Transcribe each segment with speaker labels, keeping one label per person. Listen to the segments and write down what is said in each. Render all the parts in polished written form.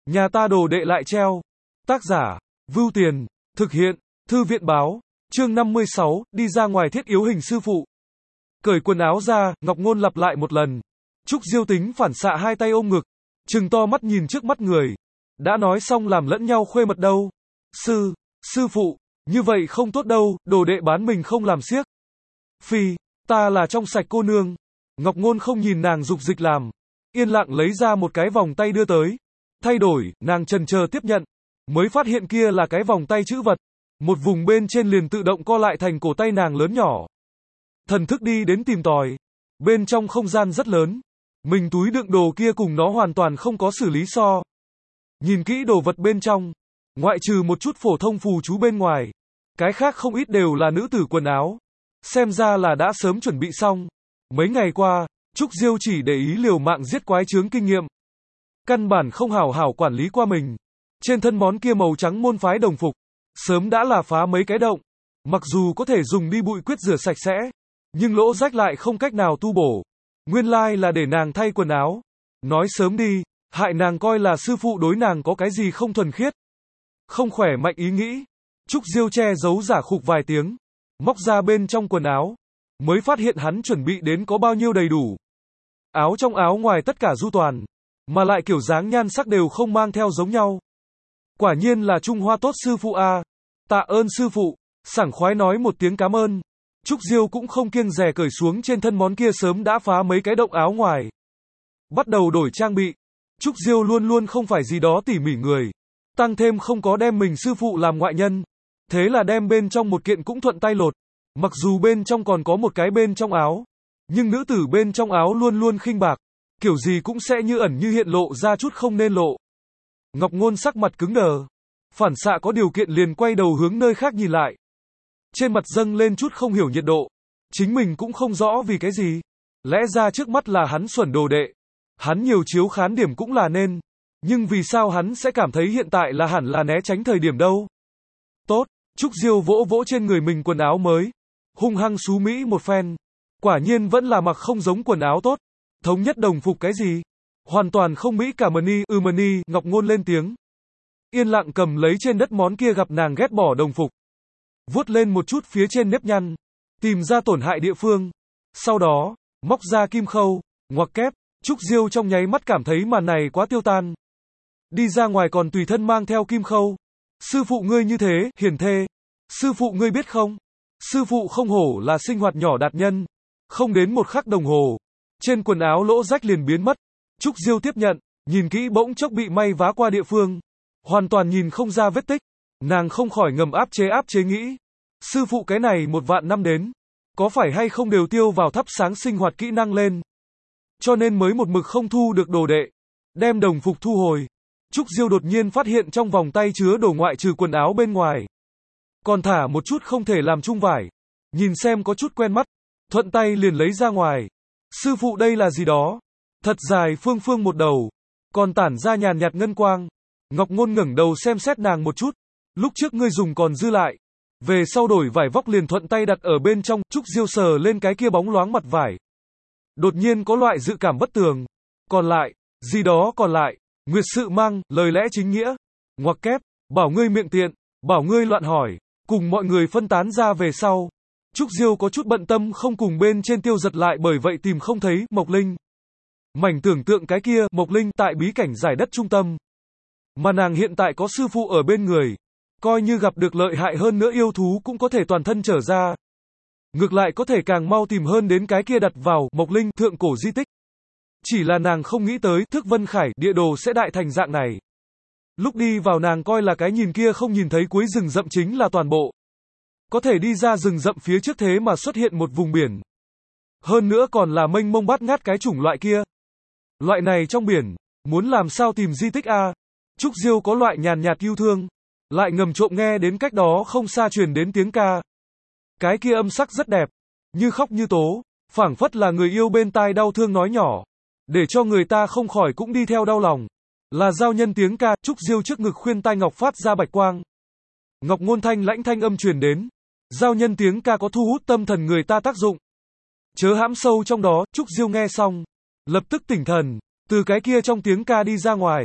Speaker 1: Nhà ta đồ đệ lại treo. Tác giả, Vưu Tiền, thực hiện, Thư viện báo, chương 56, đi ra ngoài thiết yếu hình sư phụ. Cởi quần áo ra, Ngọc Ngôn lặp lại một lần. Trúc Diêu tính phản xạ hai tay ôm ngực, trừng to mắt nhìn trước mắt người. Đã nói xong làm lẫn nhau khuê mật đâu. Sư phụ, như vậy không tốt đâu, đồ đệ bán mình không làm xiếc. Phi, ta là trong sạch cô nương. Ngọc Ngôn không nhìn nàng dục dịch làm, yên lặng lấy ra một cái vòng tay đưa tới. Thay đổi, nàng chần chờ tiếp nhận, mới phát hiện kia là cái vòng tay chữ vật. Một vùng bên trên liền tự động co lại thành cổ tay nàng lớn nhỏ. Thần thức đi đến tìm tòi. Bên trong không gian rất lớn. Mình túi đựng đồ kia cùng nó hoàn toàn không có xử lý so. Nhìn kỹ đồ vật bên trong, ngoại trừ một chút phổ thông phù chú bên ngoài, cái khác không ít đều là nữ tử quần áo. Xem ra là đã sớm chuẩn bị xong. Mấy ngày qua, Trúc Diêu chỉ để ý liều mạng giết quái chướng kinh nghiệm. Căn bản không hảo hảo quản lý qua mình. Trên thân món kia màu trắng môn phái đồng phục, sớm đã là phá mấy cái động. Mặc dù có thể dùng đi bụi quyết rửa sạch sẽ, nhưng lỗ rách lại không cách nào tu bổ. Nguyên lai là để nàng thay quần áo. Nói sớm đi, hại nàng coi là sư phụ đối nàng có cái gì không thuần khiết. Không khỏe mạnh ý nghĩ. Trúc Diêu che giấu giả khục vài tiếng, móc ra bên trong quần áo, mới phát hiện hắn chuẩn bị đến có bao nhiêu đầy đủ. Áo trong áo ngoài tất cả du toàn, mà lại kiểu dáng nhan sắc đều không mang theo giống nhau. Quả nhiên là Trung Hoa tốt sư phụ a. Tạ ơn sư phụ, sảng khoái nói một tiếng cảm ơn. Trúc Diêu cũng không kiêng dè cởi xuống trên thân món kia sớm đã phá mấy cái động áo ngoài. Bắt đầu đổi trang bị. Trúc Diêu luôn luôn không phải gì đó tỉ mỉ người. Tăng thêm không có đem mình sư phụ làm ngoại nhân. Thế là đem bên trong một kiện cũng thuận tay lột. Mặc dù bên trong còn có một cái bên trong áo, nhưng nữ tử bên trong áo luôn luôn khinh bạc. Kiểu gì cũng sẽ như ẩn như hiện lộ ra chút không nên lộ. Ngọc Ngôn sắc mặt cứng đờ. Phản xạ có điều kiện liền quay đầu hướng nơi khác nhìn lại. Trên mặt dâng lên chút không hiểu nhiệt độ. Chính mình cũng không rõ vì cái gì. Lẽ ra trước mắt là hắn xuẩn đồ đệ. Hắn nhiều chiếu khán điểm cũng là nên. Nhưng vì sao hắn sẽ cảm thấy hiện tại là hẳn là né tránh thời điểm đâu? Tốt, Trúc Diêu vỗ vỗ trên người mình quần áo mới. Hung hăng xú mỹ một phen. Quả nhiên vẫn là mặc không giống quần áo tốt. Thống nhất đồng phục cái gì? Hoàn toàn không mỹ cả mani, Ngọc Ngôn lên tiếng. Yên lặng cầm lấy trên đất món kia gặp nàng ghét bỏ đồng phục. Vuốt lên một chút phía trên nếp nhăn. Tìm ra tổn hại địa phương. Sau đó, móc ra kim khâu, ngoặc kép. Trúc Diêu trong nháy mắt cảm thấy màn này quá tiêu tan. Đi ra ngoài còn tùy thân mang theo kim khâu. Sư phụ ngươi như thế, hiền thê. Sư phụ ngươi biết không? Sư phụ không hổ là sinh hoạt nhỏ đạt nhân. Không đến một khắc đồng hồ, trên quần áo lỗ rách liền biến mất. Trúc Diêu tiếp nhận, nhìn kỹ bỗng chốc bị may vá qua địa phương. Hoàn toàn nhìn không ra vết tích. Nàng không khỏi ngầm áp chế nghĩ. Sư phụ cái này 1 vạn năm đến, có phải hay không đều tiêu vào thắp sáng sinh hoạt kỹ năng lên. Cho nên mới một mực không thu được đồ đệ. Đem đồng phục thu hồi. Trúc Diêu đột nhiên phát hiện trong vòng tay chứa đồ ngoại trừ quần áo bên ngoài. Còn thả một chút không thể làm chung vải. Nhìn xem có chút quen mắt. Thuận tay liền lấy ra ngoài. Sư phụ đây là gì đó? Thật dài phương một đầu. Còn tản ra nhàn nhạt ngân quang. Ngọc Ngôn ngẩng đầu xem xét nàng một chút. Lúc trước ngươi dùng còn dư lại. Về sau đổi vải vóc liền thuận tay đặt ở bên trong. Trúc Diêu sờ lên cái kia bóng loáng mặt vải. Đột nhiên có loại dự cảm bất tường. Còn lại, gì đó còn lại. Nguyệt sự mang, lời lẽ chính nghĩa. Ngoặc kép, bảo ngươi miệng tiện, bảo ngươi loạn hỏi. Cùng mọi người phân tán ra về sau. Trúc Diêu có chút bận tâm không cùng bên trên tiêu giật lại bởi vậy tìm không thấy Mộc Linh. Mảnh tưởng tượng cái kia Mộc Linh tại bí cảnh giải đất trung tâm. Mà nàng hiện tại có sư phụ ở bên người. Coi như gặp được lợi hại hơn nữa yêu thú cũng có thể toàn thân trở ra. Ngược lại có thể càng mau tìm hơn đến cái kia đặt vào Mộc Linh thượng cổ di tích. Chỉ là nàng không nghĩ tới Thức Vân Khải địa đồ sẽ đại thành dạng này. Lúc đi vào nàng coi là cái nhìn kia không nhìn thấy cuối rừng rậm chính là toàn bộ. Có thể đi ra rừng rậm phía trước thế mà xuất hiện một vùng biển. Hơn nữa còn là mênh mông bát ngát cái chủng loại kia. Loại này trong biển, muốn làm sao tìm di tích a? Trúc Diêu có loại nhàn nhạt yêu thương, lại ngầm trộm nghe đến cách đó không xa truyền đến tiếng ca. Cái kia âm sắc rất đẹp, như khóc như tố, phảng phất là người yêu bên tai đau thương nói nhỏ, để cho người ta không khỏi cũng đi theo đau lòng. Là giao nhân tiếng ca. Trúc Diêu trước ngực khuyên tai ngọc phát ra bạch quang. Ngọc Ngôn thanh lãnh thanh âm truyền đến. Giao nhân tiếng ca có thu hút tâm thần người ta tác dụng. Chớ hãm sâu trong đó. Trúc Diêu nghe xong, lập tức tỉnh thần, từ cái kia trong tiếng ca đi ra ngoài.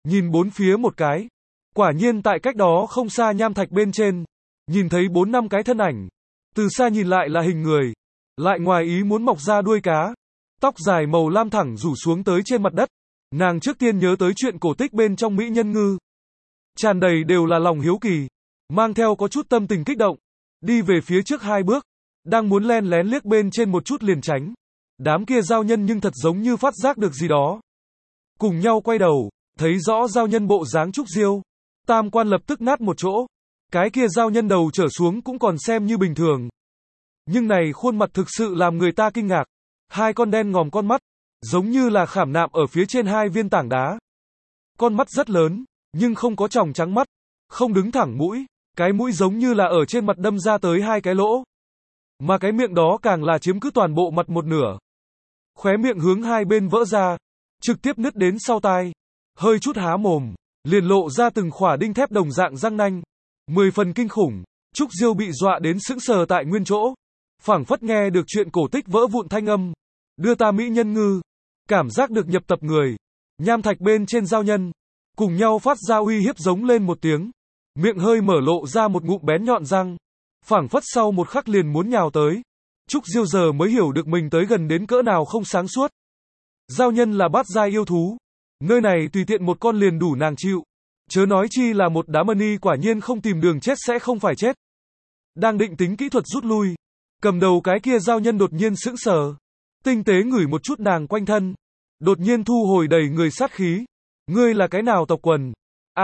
Speaker 1: nhìn bốn phía một cái. Quả nhiên tại cách đó không xa nham thạch bên trên, nhìn thấy 4-5 cái thân ảnh. Từ xa nhìn lại là hình người, lại ngoài ý muốn mọc ra đuôi cá. Tóc dài màu lam thẳng rủ xuống tới trên mặt đất. Nàng trước tiên nhớ tới chuyện cổ tích bên trong Mỹ Nhân Ngư. Tràn đầy đều là lòng hiếu kỳ, mang theo có chút tâm tình kích động. Đi về phía trước 2 bước, đang muốn len lén liếc bên trên một chút liền tránh. Đám kia giao nhân nhưng thật giống như phát giác được gì đó. Cùng nhau quay đầu, thấy rõ giao nhân bộ dáng Trúc Diêu. Tam quan lập tức nát một chỗ. Cái kia giao nhân đầu trở xuống cũng còn xem như bình thường. Nhưng này khuôn mặt thực sự làm người ta kinh ngạc. 2 con đen ngòm con mắt, giống như là khảm nạm ở phía trên 2 viên tảng đá. Con mắt rất lớn, nhưng không có tròng trắng mắt, không đứng thẳng mũi, cái mũi giống như là ở trên mặt đâm ra tới 2 cái lỗ. Mà cái miệng đó càng là chiếm cứ toàn bộ mặt một nửa. Khóe miệng hướng 2 bên vỡ ra, trực tiếp nứt đến sau tai. Hơi chút há mồm, liền lộ ra từng khỏa đinh thép đồng dạng răng nanh. 10 phần kinh khủng, Trúc Diêu bị dọa đến sững sờ tại nguyên chỗ. Phảng phất nghe được chuyện cổ tích vỡ vụn thanh âm. Đưa ta Mỹ Nhân Ngư. Cảm giác được nhập tập người. Nham thạch bên trên giao nhân. Cùng nhau phát ra uy hiếp giống lên một tiếng. Miệng hơi mở lộ ra một ngụm bén nhọn răng. Phảng phất sau một khắc liền muốn nhào tới. Trúc Diêu giờ mới hiểu được mình tới gần đến cỡ nào không sáng suốt. Giao nhân là bát giai yêu thú. Nơi này tùy tiện một con liền đủ nàng chịu. Chớ nói chi là một đám mani quả nhiên không tìm đường chết sẽ không phải chết. Đang định tính kỹ thuật rút lui. Cầm đầu cái kia giao nhân đột nhiên sững sờ. Tinh tế ngửi một chút nàng quanh thân. Đột nhiên thu hồi đầy người sát khí. Ngươi là cái nào tộc quần?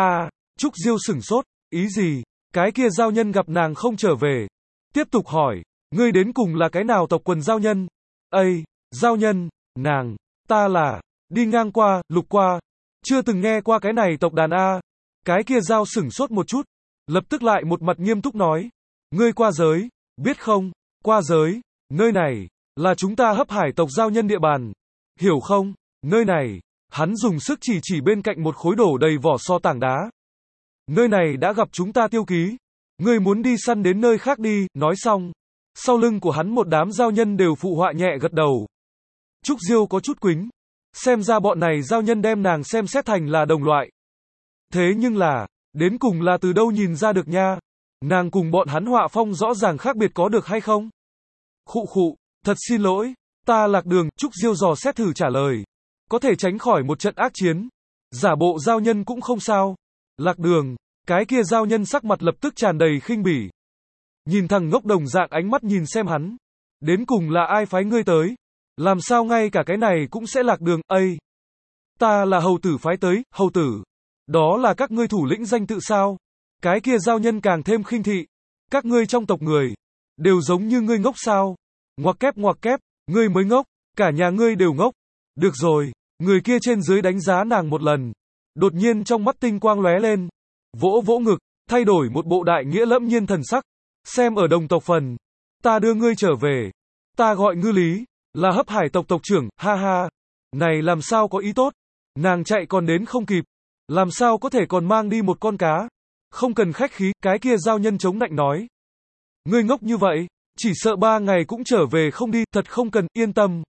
Speaker 1: Trúc Diêu sửng sốt. Ý gì? Cái kia giao nhân gặp nàng không trở về. Tiếp tục hỏi. Ngươi đến cùng là cái nào tộc quần giao nhân? Giao nhân, nàng, ta là, đi ngang qua, lục qua. Chưa từng nghe qua cái này tộc đàn A. Cái kia giao sửng sốt một chút. Lập tức lại một mặt nghiêm túc nói. Ngươi qua giới, biết không? Qua giới, nơi này, là chúng ta Hấp Hải tộc giao nhân địa bàn. Hiểu không? Nơi này, hắn dùng sức chỉ bên cạnh một khối đổ đầy vỏ so tảng đá. Nơi này đã gặp chúng ta tiêu ký. Ngươi muốn đi săn đến nơi khác đi, nói xong. Sau lưng của hắn một đám giao nhân đều phụ họa nhẹ gật đầu. Trúc Diêu có chút quính. Xem ra bọn này giao nhân đem nàng xem xét thành là đồng loại. Thế nhưng là, đến cùng là từ đâu nhìn ra được nha? Nàng cùng bọn hắn họa phong rõ ràng khác biệt có được hay không? Khụ, thật xin lỗi, ta lạc đường, Trúc Diêu dò xét thử trả lời. Có thể tránh khỏi một trận ác chiến. Giả bộ giao nhân cũng không sao. Lạc đường, cái kia giao nhân sắc mặt lập tức tràn đầy khinh bỉ. Nhìn thằng ngốc đồng dạng ánh mắt nhìn xem hắn. Đến cùng là ai phái ngươi tới? Làm sao ngay cả cái này cũng sẽ lạc đường, Ta là hầu tử phái tới, hầu tử. Đó là các ngươi thủ lĩnh danh tự sao? Cái kia giao nhân càng thêm khinh thị. Các ngươi trong tộc người, đều giống như ngươi ngốc sao? Ngoặc kép, ngươi mới ngốc, cả nhà ngươi đều ngốc. Được rồi, người kia trên dưới đánh giá nàng một lần. Đột nhiên trong mắt tinh quang lóe lên. Vỗ ngực, thay đổi một bộ đại nghĩa lẫm nhiên thần sắc. Xem ở đồng tộc phần. Ta đưa ngươi trở về. Ta gọi Ngư Lý, là Hấp Hải tộc tộc trưởng, ha ha. Này làm sao có ý tốt. Nàng chạy còn đến không kịp. Làm sao có thể còn mang đi một con cá. Không cần khách khí, cái kia giao nhân chống nạnh nói. Ngươi ngốc như vậy, chỉ sợ 3 ngày cũng trở về không đi, thật không cần, yên tâm.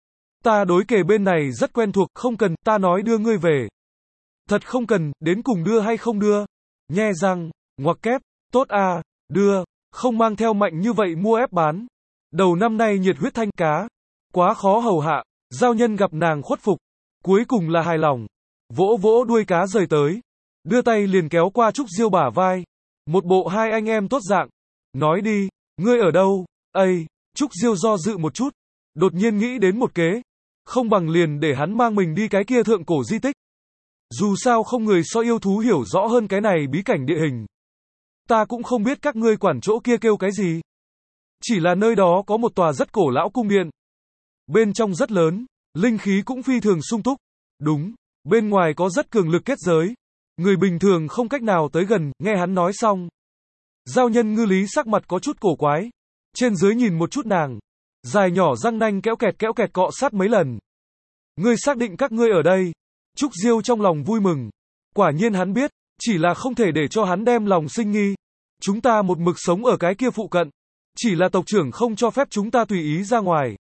Speaker 1: Ta đối kề bên này rất quen thuộc, không cần, ta nói đưa ngươi về. Thật không cần, đến cùng đưa hay không đưa. Nhe răng, ngoặc kép, tốt đưa, không mang theo mạnh như vậy mua ép bán. Đầu năm nay nhiệt huyết thanh cá, quá khó hầu hạ, giao nhân gặp nàng khuất phục, cuối cùng là hài lòng. Vỗ đuôi cá rời tới, đưa tay liền kéo qua Trúc Diêu bả vai. Một bộ hai anh em tốt dạng. Nói đi, ngươi ở đâu? Trúc Diêu do dự một chút, đột nhiên nghĩ đến một kế. Không bằng liền để hắn mang mình đi cái kia thượng cổ di tích. Dù sao không người so yêu thú hiểu rõ hơn cái này bí cảnh địa hình. Ta cũng không biết các ngươi quản chỗ kia kêu cái gì. Chỉ là nơi đó có một tòa rất cổ lão cung điện. Bên trong rất lớn, linh khí cũng phi thường sung túc. Đúng, bên ngoài có rất cường lực kết giới. Người bình thường không cách nào tới gần, nghe hắn nói xong. Giao nhân Ngư Lý sắc mặt có chút cổ quái. Trên dưới nhìn một chút nàng. Dài nhỏ răng nanh kéo kẹt cọ sát mấy lần. Ngươi xác định các ngươi ở đây. Trúc Diêu trong lòng vui mừng. Quả nhiên hắn biết, chỉ là không thể để cho hắn đem lòng sinh nghi. Chúng ta một mực sống ở cái kia phụ cận. Chỉ là tộc trưởng không cho phép chúng ta tùy ý ra ngoài.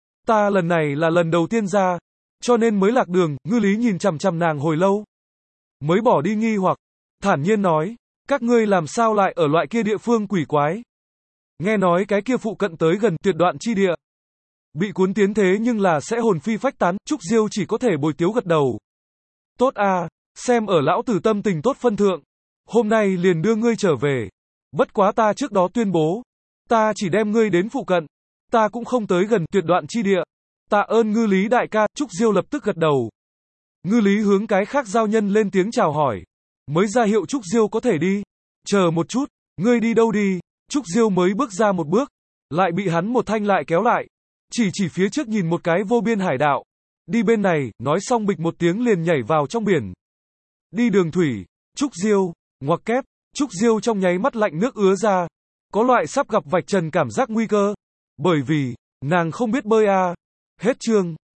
Speaker 1: Ta lần này là lần đầu tiên ra, cho nên mới lạc đường. Ngư Lý nhìn chằm chằm nàng hồi lâu. mới bỏ đi nghi hoặc, thản nhiên nói, các ngươi làm sao lại ở loại kia địa phương quỷ quái? Nghe nói cái kia phụ cận tới gần tuyệt đoạn chi địa. Bị cuốn tiến thế nhưng là sẽ hồn phi phách tán, Trúc Diêu chỉ có thể bồi tiếu gật đầu. Tốt a, xem ở lão tử tâm tình tốt phân thượng. Hôm nay liền đưa ngươi trở về. Bất quá ta trước đó tuyên bố. Ta chỉ đem ngươi đến phụ cận. Ta cũng không tới gần tuyệt đoạn chi địa. Tạ ơn Ngư Lý đại ca, Trúc Diêu lập tức gật đầu. Ngư Lý hướng cái khác giao nhân lên tiếng chào hỏi. Mới ra hiệu Trúc Diêu có thể đi. Chờ một chút, ngươi đi đâu đi? Trúc Diêu mới bước ra một bước. Lại bị hắn một thanh lại kéo lại. Chỉ phía trước nhìn một cái vô biên hải đạo. Đi bên này, nói xong bịch một tiếng liền nhảy vào trong biển. Đi đường thủy, Trúc Diêu, ngoặc kép, Trúc Diêu trong nháy mắt lạnh nước ứa ra. Có loại sắp gặp vạch trần cảm giác nguy cơ. Bởi vì, nàng không biết bơi a. Hết chương.